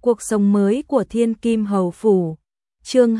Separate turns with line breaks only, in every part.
Cuộc sống mới của Thiên Kim Hầu Phủ. Chương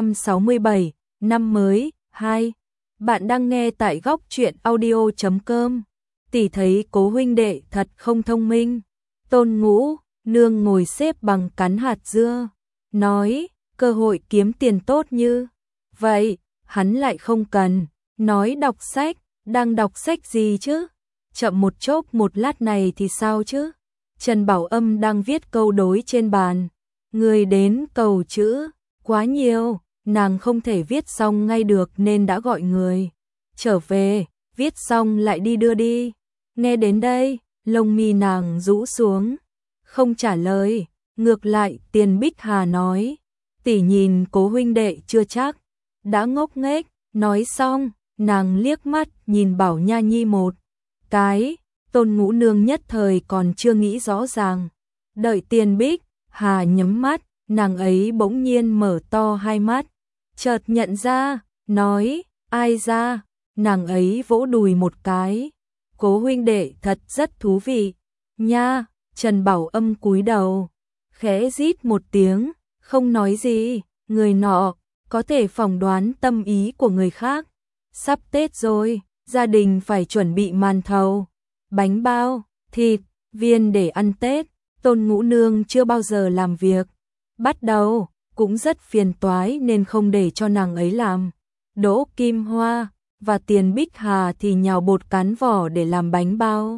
267, năm mới 2. Bạn đang nghe tại góc truyện audio.com. Tỷ thấy Cố huynh đệ thật không thông minh. Tôn Ngũ Nương ngồi xếp bằng cắn hạt dưa, nói, cơ hội kiếm tiền tốt như vậy, hắn lại không cần. Nói đọc sách, đang đọc sách gì chứ? Chậm một chốc một lát này thì sao chứ? Trần Bảo Âm đang viết câu đối trên bàn. Người đến cầu chữ quá nhiều, nàng không thể viết xong ngay được nên đã gọi người trở về, viết xong lại đi đưa đi. Nghe đến đây, lông mi nàng rũ xuống, không trả lời. Ngược lại Tiền Bích Hà nói, tỷ nhìn Cố huynh đệ chưa chắc đã ngốc nghếch. Nói xong, nàng liếc mắt nhìn Bảo Nha Nhi một cái. Tôn Ngũ Nương nhất thời còn chưa nghĩ rõ ràng. Đợi Tiền Bích Hà nhắm mắt, nàng ấy bỗng nhiên mở to hai mắt, chợt nhận ra, nói, ai ra? Nàng ấy vỗ đùi một cái. Cố huynh đệ thật rất thú vị nha. Trần Bảo Âm cúi đầu, khẽ rít một tiếng, không nói gì. Người nọ có thể phỏng đoán tâm ý của người khác. Sắp Tết rồi, gia đình phải chuẩn bị màn thầu, bánh bao, thịt, viên để ăn Tết. Tôn Ngũ Nương chưa bao giờ làm việc bắt đầu, cũng rất phiền toái nên không để cho nàng ấy làm. Đỗ Kim Hoa và Tiền Bích Hà thì nhào bột cán vỏ để làm bánh bao.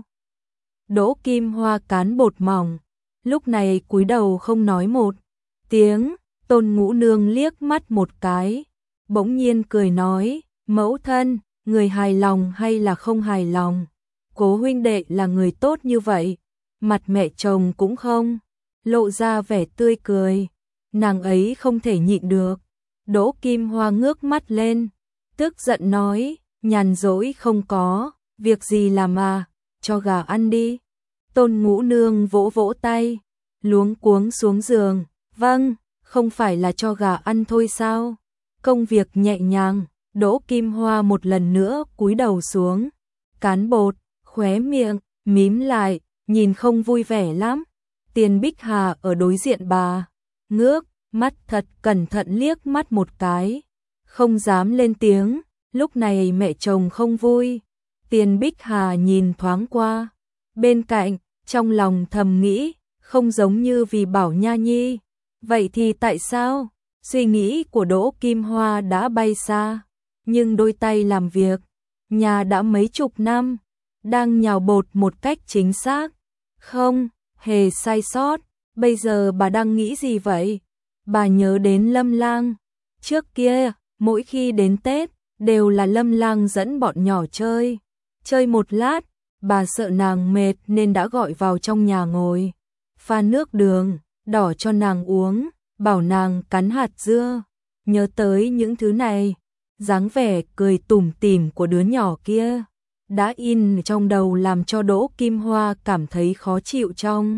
Đỗ Kim Hoa cán bột mỏng, lúc này cúi đầu không nói một tiếng. Tôn Ngũ Nương liếc mắt một cái, bỗng nhiên cười nói, mẫu thân, người hài lòng hay là không hài lòng? Cố huynh đệ là người tốt như vậy, mặt mẹ chồng cũng không lộ ra vẻ tươi cười. Nàng ấy không thể nhịn được. Đỗ Kim Hoa ngước mắt lên, tức giận nói, nhàn rỗi không có việc gì làm à, cho gà ăn đi. Tôn Ngũ Nương vỗ vỗ tay, luống cuống xuống giường, vâng, không phải là cho gà ăn thôi sao? Công việc nhẹ nhàng. Đỗ Kim Hoa một lần nữa cúi đầu xuống, cán bột, khóe miệng mím lại, nhìn không vui vẻ lắm. Tiền Bích Hà ở đối diện bà, ngước mắt thật cẩn thận liếc mắt một cái, không dám lên tiếng. Lúc này mẹ chồng không vui. Tiền Bích Hà nhìn thoáng qua bên cạnh, trong lòng thầm nghĩ, không giống như vì Bảo Nha Nhi. Vậy thì tại sao? Suy nghĩ của Đỗ Kim Hoa đã bay xa, nhưng đôi tay làm việc nhà đã mấy chục năm, đang nhào bột một cách chính xác, không hề sai sót. Bây giờ bà đang nghĩ gì vậy? Bà nhớ đến Lâm Lang. Trước kia, mỗi khi đến Tết, đều là Lâm Lang dẫn bọn nhỏ chơi. Chơi một lát, bà sợ nàng mệt nên đã gọi vào trong nhà ngồi, pha nước đường đỏ cho nàng uống, bảo nàng cắn hạt dưa. Nhớ tới những thứ này, dáng vẻ cười tủm tỉm của đứa nhỏ kia đã in trong đầu, làm cho Đỗ Kim Hoa cảm thấy khó chịu trong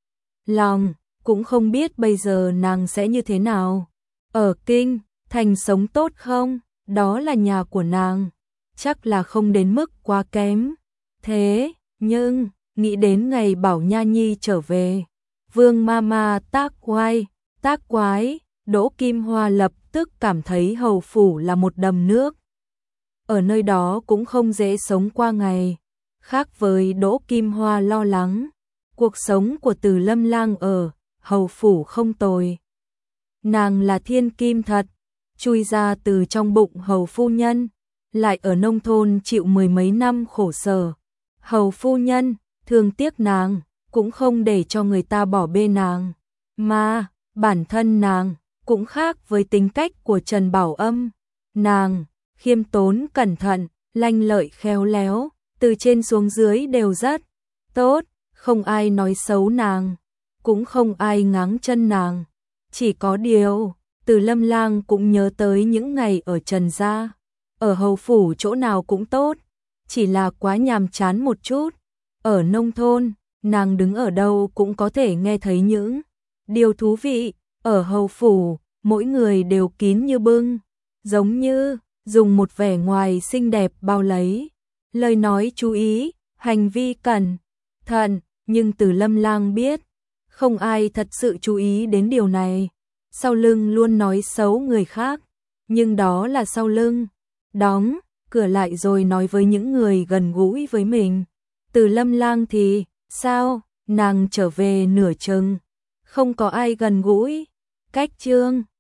lòng. Cũng không biết bây giờ nàng sẽ như thế nào. Ở Kinh Thành sống tốt không? Đó là nhà của nàng, chắc là không đến mức quá kém. Thế nhưng nghĩ đến ngày Bảo Nha Nhi trở về, Vương Mama tác quái, Đỗ Kim Hoa lập tức cảm thấy hầu phủ là một đầm nước. Ở nơi đó cũng không dễ sống qua ngày. Khác với Đỗ Kim Hoa lo lắng, cuộc sống của Từ Lâm Lang ở hầu phủ không tồi. Nàng là thiên kim thật, chui ra từ trong bụng hầu phu nhân, lại ở nông thôn chịu mười mấy năm khổ sở. Hầu phu nhân thương tiếc nàng, cũng không để cho người ta bỏ bê nàng, mà bản thân nàng cũng khác với tính cách của Trần Bảo Âm. Nàng khiêm tốn cẩn thận, lanh lợi khéo léo, từ trên xuống dưới đều rất tốt, không ai nói xấu nàng, cũng không ai ngáng chân nàng. Chỉ có điều, Từ Lâm Lang cũng nhớ tới những ngày ở Trần gia. Ở hầu phủ chỗ nào cũng tốt, chỉ là quá nhàm chán một chút. Ở nông thôn, nàng đứng ở đâu cũng có thể nghe thấy những điều thú vị. Ở hầu phủ, mỗi người đều kín như bưng, giống như dùng một vẻ ngoài xinh đẹp bao lấy. Lời nói chú ý, hành vi cẩn thận, nhưng Từ Lâm Lang biết không ai thật sự chú ý đến điều này. Sau lưng luôn nói xấu người khác, nhưng đó là sau lưng. Đóng cửa lại rồi nói với những người gần gũi với mình. Từ Lâm Lang thì sao? Nàng trở về nửa chừng, không có ai gần gũi. Cách Trương